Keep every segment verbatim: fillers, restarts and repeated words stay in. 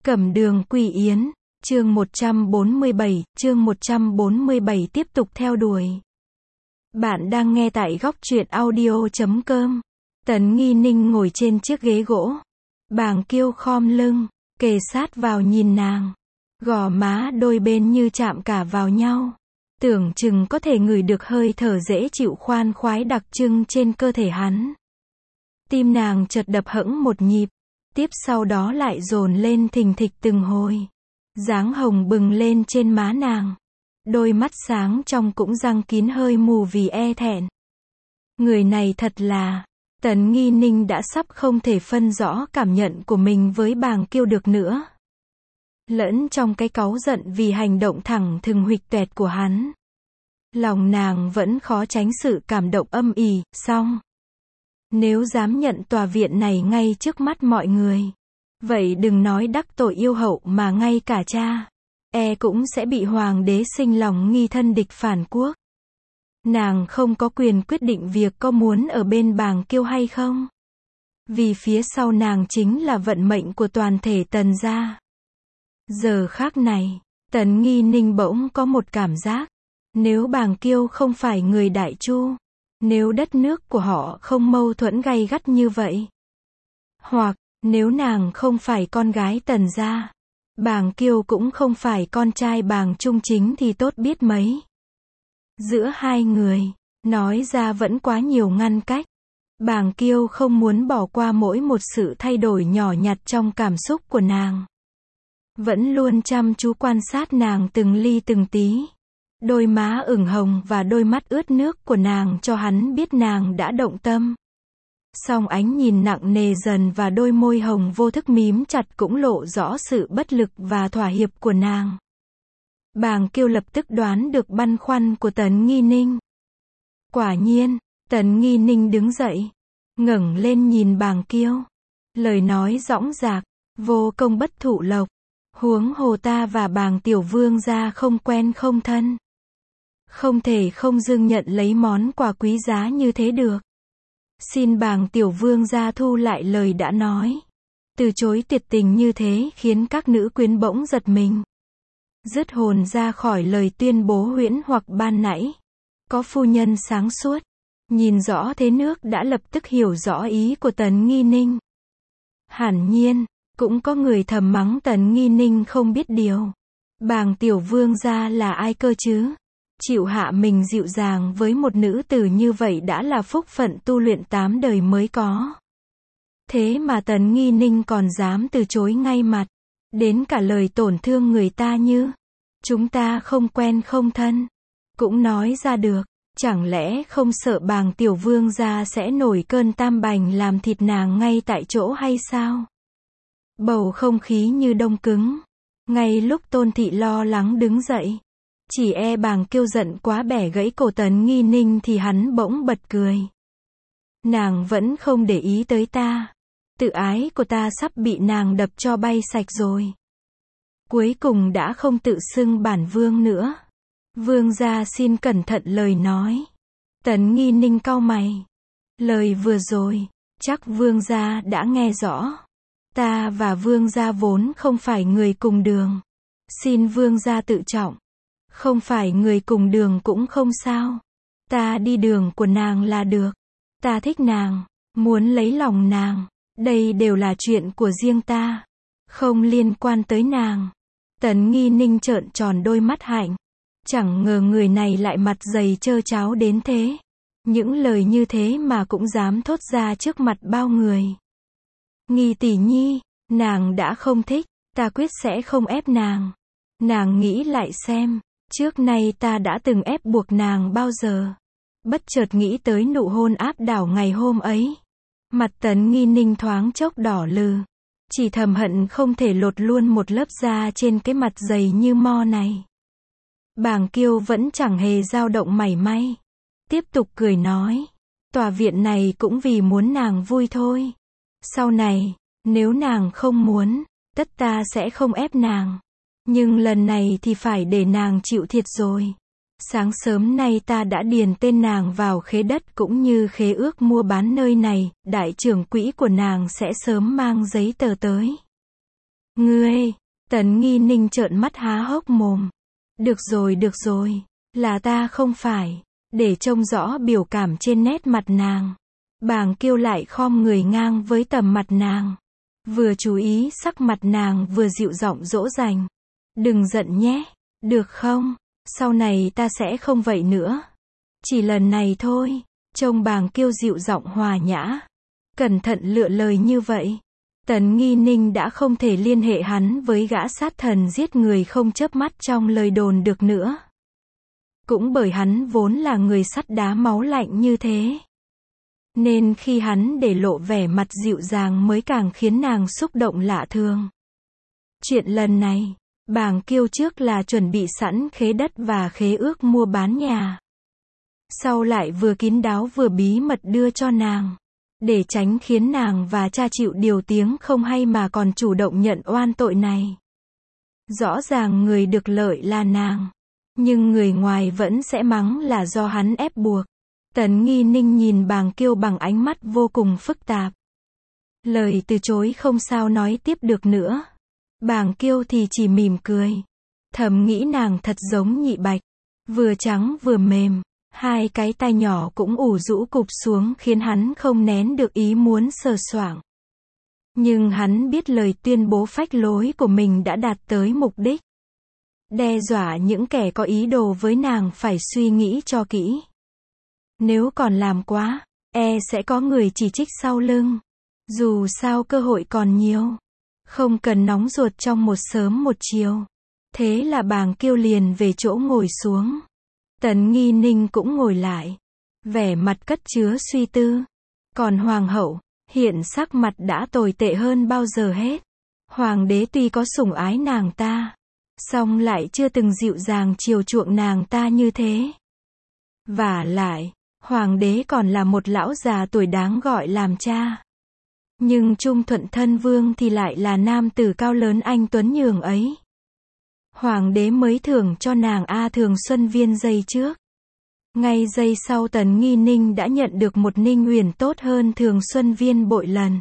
Cẩm đường Quy Yến, chương một trăm bốn mươi bảy, chương một trăm bốn mươi bảy tiếp tục theo đuổi. Bạn đang nghe tại góc truyện audio chấm com. Tấn Nghi Ninh ngồi trên chiếc ghế gỗ. Bàng Kiêu khom lưng, kề sát vào nhìn nàng. Gò má đôi bên như chạm cả vào nhau. Tưởng chừng có thể ngửi được hơi thở dễ chịu khoan khoái đặc trưng trên cơ thể hắn. Tim nàng chợt đập hẫng một nhịp. Tiếp sau đó lại dồn lên thình thịch từng hồi. Dáng hồng bừng lên trên má nàng. Đôi mắt sáng trong cũng răng kín hơi mù vì e thẹn. Người này thật là... Tấn Nghi Ninh đã sắp không thể phân rõ cảm nhận của mình với Bàng Kiêu được nữa. Lẫn trong cái cáu giận vì hành động thẳng thừng huỵch toẹt của hắn. Lòng nàng vẫn khó tránh sự cảm động âm ỉ, song. Nếu dám nhận tòa viện này ngay trước mắt mọi người. Vậy đừng nói đắc tội yêu hậu mà ngay cả cha. E cũng sẽ bị hoàng đế sinh lòng nghi thân địch phản quốc. Nàng không có quyền quyết định việc có muốn ở bên Bàng Kiêu hay không. Vì phía sau nàng chính là vận mệnh của toàn thể Tần gia. Giờ khác này, Tấn Nghi Ninh bỗng có một cảm giác. Nếu Bàng Kiêu không phải người Đại Chu, nếu đất nước của họ không mâu thuẫn gay gắt như vậy, hoặc nếu nàng không phải con gái Tần gia, Bàng Kiêu cũng không phải con trai Bàng Trung Chính thì tốt biết mấy. Giữa hai người, nói ra vẫn quá nhiều ngăn cách. Bàng Kiêu không muốn bỏ qua mỗi một sự thay đổi nhỏ nhặt trong cảm xúc của nàng. Vẫn luôn chăm chú quan sát nàng từng ly từng tí. Đôi má ửng hồng và đôi mắt ướt nước của nàng cho hắn biết nàng đã động tâm. Song ánh nhìn nặng nề dần và đôi môi hồng vô thức mím chặt cũng lộ rõ sự bất lực và thỏa hiệp của nàng. Bàng Kiêu lập tức đoán được băn khoăn của Tấn Nghi Ninh. Quả nhiên, Tấn Nghi Ninh đứng dậy, ngẩng lên nhìn Bàng Kiêu. Lời nói dõng dạc, vô công bất thụ lộc. Huống hồ ta và Bàng tiểu vương gia không quen không thân. Không thể không dưng nhận lấy món quà quý giá như thế được. Xin Bàng tiểu vương gia thu lại lời đã nói. Từ chối tuyệt tình như thế khiến các nữ quyến bỗng giật mình. Dứt hồn ra khỏi lời tuyên bố huyễn hoặc ban nãy. Có phu nhân sáng suốt, nhìn rõ thế nước đã lập tức hiểu rõ ý của Tấn Nghi Ninh. Hẳn nhiên, cũng có người thầm mắng Tấn Nghi Ninh không biết điều. Bàng tiểu vương gia là ai cơ chứ? Chịu hạ mình dịu dàng với một nữ tử như vậy đã là phúc phận tu luyện tám đời mới có. Thế mà Tấn Nghi Ninh còn dám từ chối ngay mặt. Đến cả lời tổn thương người ta như chúng ta không quen không thân cũng nói ra được. Chẳng lẽ không sợ Bàng tiểu vương gia sẽ nổi cơn tam bành làm thịt nàng ngay tại chỗ hay sao? Bầu không khí như đông cứng. Ngay lúc Tôn Thị lo lắng đứng dậy, chỉ e Bàng Kiêu giận quá bẻ gãy cổ Tấn Nghi Ninh thì hắn bỗng bật cười. Nàng vẫn không để ý tới ta. Tự ái của ta sắp bị nàng đập cho bay sạch rồi. Cuối cùng đã không tự xưng bản vương nữa. Vương gia xin cẩn thận lời nói. Tấn Nghi Ninh cau mày. Lời vừa rồi, chắc vương gia đã nghe rõ. Ta và vương gia vốn không phải người cùng đường. Xin vương gia tự trọng. Không phải người cùng đường cũng không sao. Ta đi đường của nàng là được. Ta thích nàng, muốn lấy lòng nàng. Đây đều là chuyện của riêng ta. Không liên quan tới nàng. Tấn Nghi Ninh trợn tròn đôi mắt hạnh. Chẳng ngờ người này lại mặt dày trơ tráo đến thế. Những lời như thế mà cũng dám thốt ra trước mặt bao người. Nghi tỷ nhi, nàng đã không thích, ta quyết sẽ không ép nàng. Nàng nghĩ lại xem, trước nay ta đã từng ép buộc nàng bao giờ. Bất chợt nghĩ tới nụ hôn áp đảo ngày hôm ấy. Mặt Tấn Nghi Ninh thoáng chốc đỏ lừ. Chỉ thầm hận không thể lột luôn một lớp da trên cái mặt dày như mo này. Bàng Kiêu vẫn chẳng hề dao động mảy may. Tiếp tục cười nói. Tòa viện này cũng vì muốn nàng vui thôi. Sau này, nếu nàng không muốn, tất ta sẽ không ép nàng. Nhưng lần này thì phải để nàng chịu thiệt rồi. Sáng sớm nay ta đã điền tên nàng vào khế đất cũng như khế ước mua bán nơi này, đại trưởng quỹ của nàng sẽ sớm mang giấy tờ tới. Ngươi, Tấn Nghi Ninh trợn mắt há hốc mồm. Được rồi được rồi, là ta không phải. Để trông rõ biểu cảm trên nét mặt nàng, Bàng Kiêu lại khom người ngang với tầm mặt nàng. Vừa chú ý sắc mặt nàng vừa dịu giọng dỗ dành. Đừng giận nhé, được không? Sau này ta sẽ không vậy nữa. Chỉ lần này thôi. Trông Bàng Kiêu dịu giọng hòa nhã, cẩn thận lựa lời như vậy. Tấn Nghi Ninh đã không thể liên hệ hắn với gã sát thần giết người không chớp mắt trong lời đồn được nữa. Cũng bởi hắn vốn là người sắt đá máu lạnh như thế, nên khi hắn để lộ vẻ mặt dịu dàng mới càng khiến nàng xúc động lạ thường. Chuyện lần này, Bàng Kiêu trước là chuẩn bị sẵn khế đất và khế ước mua bán nhà. Sau lại vừa kín đáo vừa bí mật đưa cho nàng, để tránh khiến nàng và cha chịu điều tiếng không hay mà còn chủ động nhận oan tội này. Rõ ràng người được lợi là nàng, nhưng người ngoài vẫn sẽ mắng là do hắn ép buộc. Tấn Nghi Ninh nhìn Bàng Kiêu bằng ánh mắt vô cùng phức tạp. Lời từ chối không sao nói tiếp được nữa. Bàng Kiêu thì chỉ mỉm cười. Thầm nghĩ nàng thật giống Nhị Bạch, vừa trắng vừa mềm. Hai cái tay nhỏ cũng ủ rũ cụp xuống khiến hắn không nén được ý muốn sờ soạng. Nhưng hắn biết lời tuyên bố phách lối của mình đã đạt tới mục đích. Đe dọa những kẻ có ý đồ với nàng phải suy nghĩ cho kỹ. Nếu còn làm quá, e sẽ có người chỉ trích sau lưng. Dù sao cơ hội còn nhiều. Không cần nóng ruột trong một sớm một chiều. Thế là Bàng Kiêu liền về chỗ ngồi xuống. Tấn Nghi Ninh cũng ngồi lại, vẻ mặt cất chứa suy tư. Còn hoàng hậu, hiện sắc mặt đã tồi tệ hơn bao giờ hết. Hoàng đế tuy có sủng ái nàng ta, song lại chưa từng dịu dàng chiều chuộng nàng ta như thế. Vả lại, hoàng đế còn là một lão già tuổi đáng gọi làm cha. Nhưng Trung Thuận Thân Vương thì lại là nam tử cao lớn anh tuấn nhường ấy. Hoàng đế mới thưởng cho nàng A Thường Xuân viên giây trước. Ngay giây sau Tấn Nghi Ninh đã nhận được một Ninh Huyền tốt hơn Thường Xuân viên bội lần.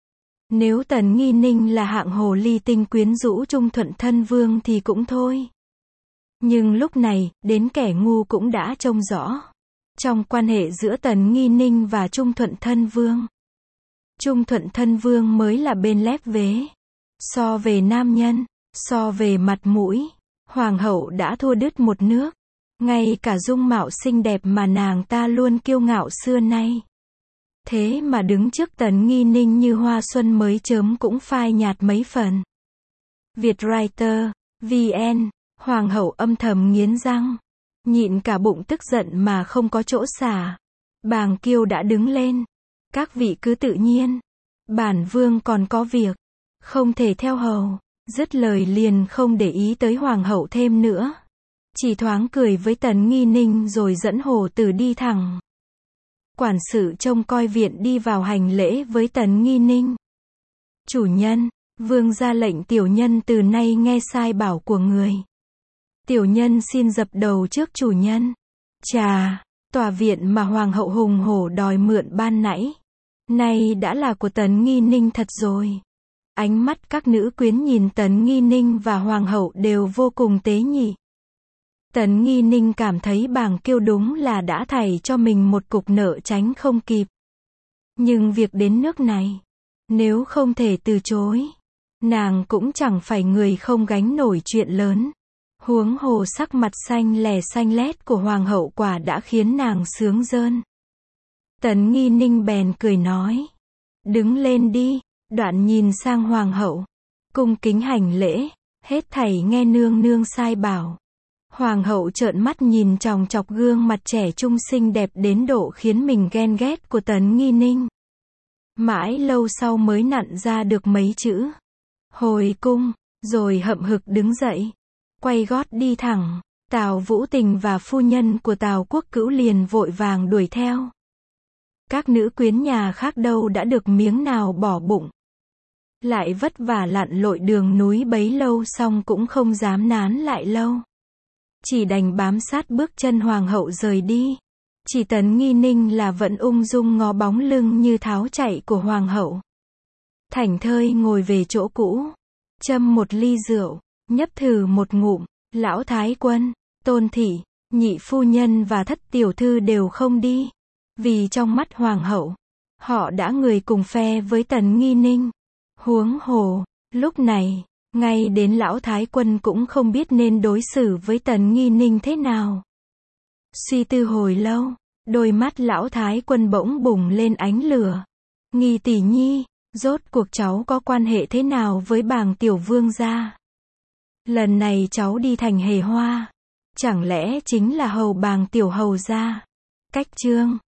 Nếu Tấn Nghi Ninh là hạng hồ ly tinh quyến rũ Trung Thuận Thân Vương thì cũng thôi. Nhưng lúc này, đến kẻ ngu cũng đã trông rõ. Trong quan hệ giữa Tấn Nghi Ninh và Trung Thuận Thân Vương, Trung Thuận Thân Vương mới là bên lép vế. So về nam nhân, so về mặt mũi, hoàng hậu đã thua đứt một nước. Ngay cả dung mạo xinh đẹp mà nàng ta luôn kiêu ngạo xưa nay. Thế mà đứng trước Tấn Nghi Ninh như hoa xuân mới chớm cũng phai nhạt mấy phần. Vietwriter, vê en, hoàng hậu âm thầm nghiến răng. Nhịn cả bụng tức giận mà không có chỗ xả. Bàng Kiêu đã đứng lên. Các vị cứ tự nhiên. Bản vương còn có việc. Không thể theo hầu. Dứt lời liền không để ý tới hoàng hậu thêm nữa. Chỉ thoáng cười với Tấn Nghi Ninh rồi dẫn hồ tử đi thẳng. Quản sự trông coi viện đi vào hành lễ với Tấn Nghi Ninh. Chủ nhân, vương ra lệnh tiểu nhân từ nay nghe sai bảo của người. Tiểu nhân xin dập đầu trước chủ nhân. Chà, tòa viện mà hoàng hậu hùng hổ đòi mượn ban nãy, nay đã là của Tấn Nghi Ninh thật rồi. Ánh mắt các nữ quyến nhìn Tấn Nghi Ninh và hoàng hậu đều vô cùng tế nhị. Tấn Nghi Ninh cảm thấy Bàng Kiêu đúng là đã thảy cho mình một cục nợ tránh không kịp. Nhưng việc đến nước này, nếu không thể từ chối, nàng cũng chẳng phải người không gánh nổi chuyện lớn. Huống hồ sắc mặt xanh lè xanh lét của hoàng hậu quả đã khiến nàng sướng rơn. Tấn Nghi Ninh bèn cười nói. Đứng lên đi, đoạn nhìn sang hoàng hậu. Cung kính hành lễ, hết thảy nghe nương nương sai bảo. Hoàng hậu trợn mắt nhìn chòng chọc gương mặt trẻ trung xinh đẹp đến độ khiến mình ghen ghét của Tấn Nghi Ninh. Mãi lâu sau mới nặn ra được mấy chữ. Hồi cung, rồi hậm hực đứng dậy. Quay gót đi thẳng. Tào Vũ Tình và phu nhân của Tào Quốc Cữu liền vội vàng đuổi theo. Các nữ quyến nhà khác đâu đã được miếng nào bỏ bụng. Lại vất vả lặn lội đường núi bấy lâu xong cũng không dám nán lại lâu. Chỉ đành bám sát bước chân hoàng hậu rời đi. Chỉ Tấn Nghi Ninh là vẫn ung dung ngó bóng lưng như tháo chạy của hoàng hậu. Thảnh thơi ngồi về chỗ cũ. châm một ly rượu, nhấp thử một ngụm, lão thái quân, Tôn thị, nhị phu nhân và thất tiểu thư đều không đi. Vì trong mắt hoàng hậu, họ đã người cùng phe với Tần Nghi Ninh. Huống hồ, lúc này, ngay đến lão thái quân cũng không biết nên đối xử với Tần Nghi Ninh thế nào. Suy tư hồi lâu, đôi mắt lão thái quân bỗng bùng lên ánh lửa. Nghi tỷ nhi, rốt cuộc cháu có quan hệ thế nào với bàng tiểu vương gia? Lần này cháu đi thành Hề Hoa, chẳng lẽ chính là hầu bàng tiểu hầu gia? Cách chương